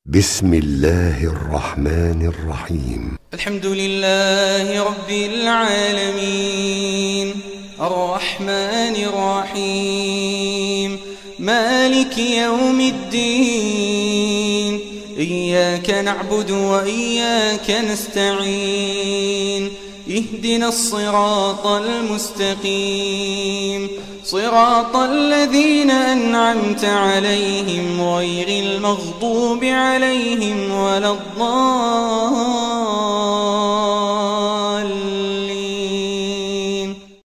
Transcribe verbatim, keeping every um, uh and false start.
بسم الله الرحمن الرحيم. الحمد لله رب العالمين، الرحمن الرحيم، مالك يوم الدين، إياك نعبد وإياك نستعين، اهدنا الصراط المستقيم، صراط الذين أنعمت عليهم غير المغضوب عليهم ولا الضالين.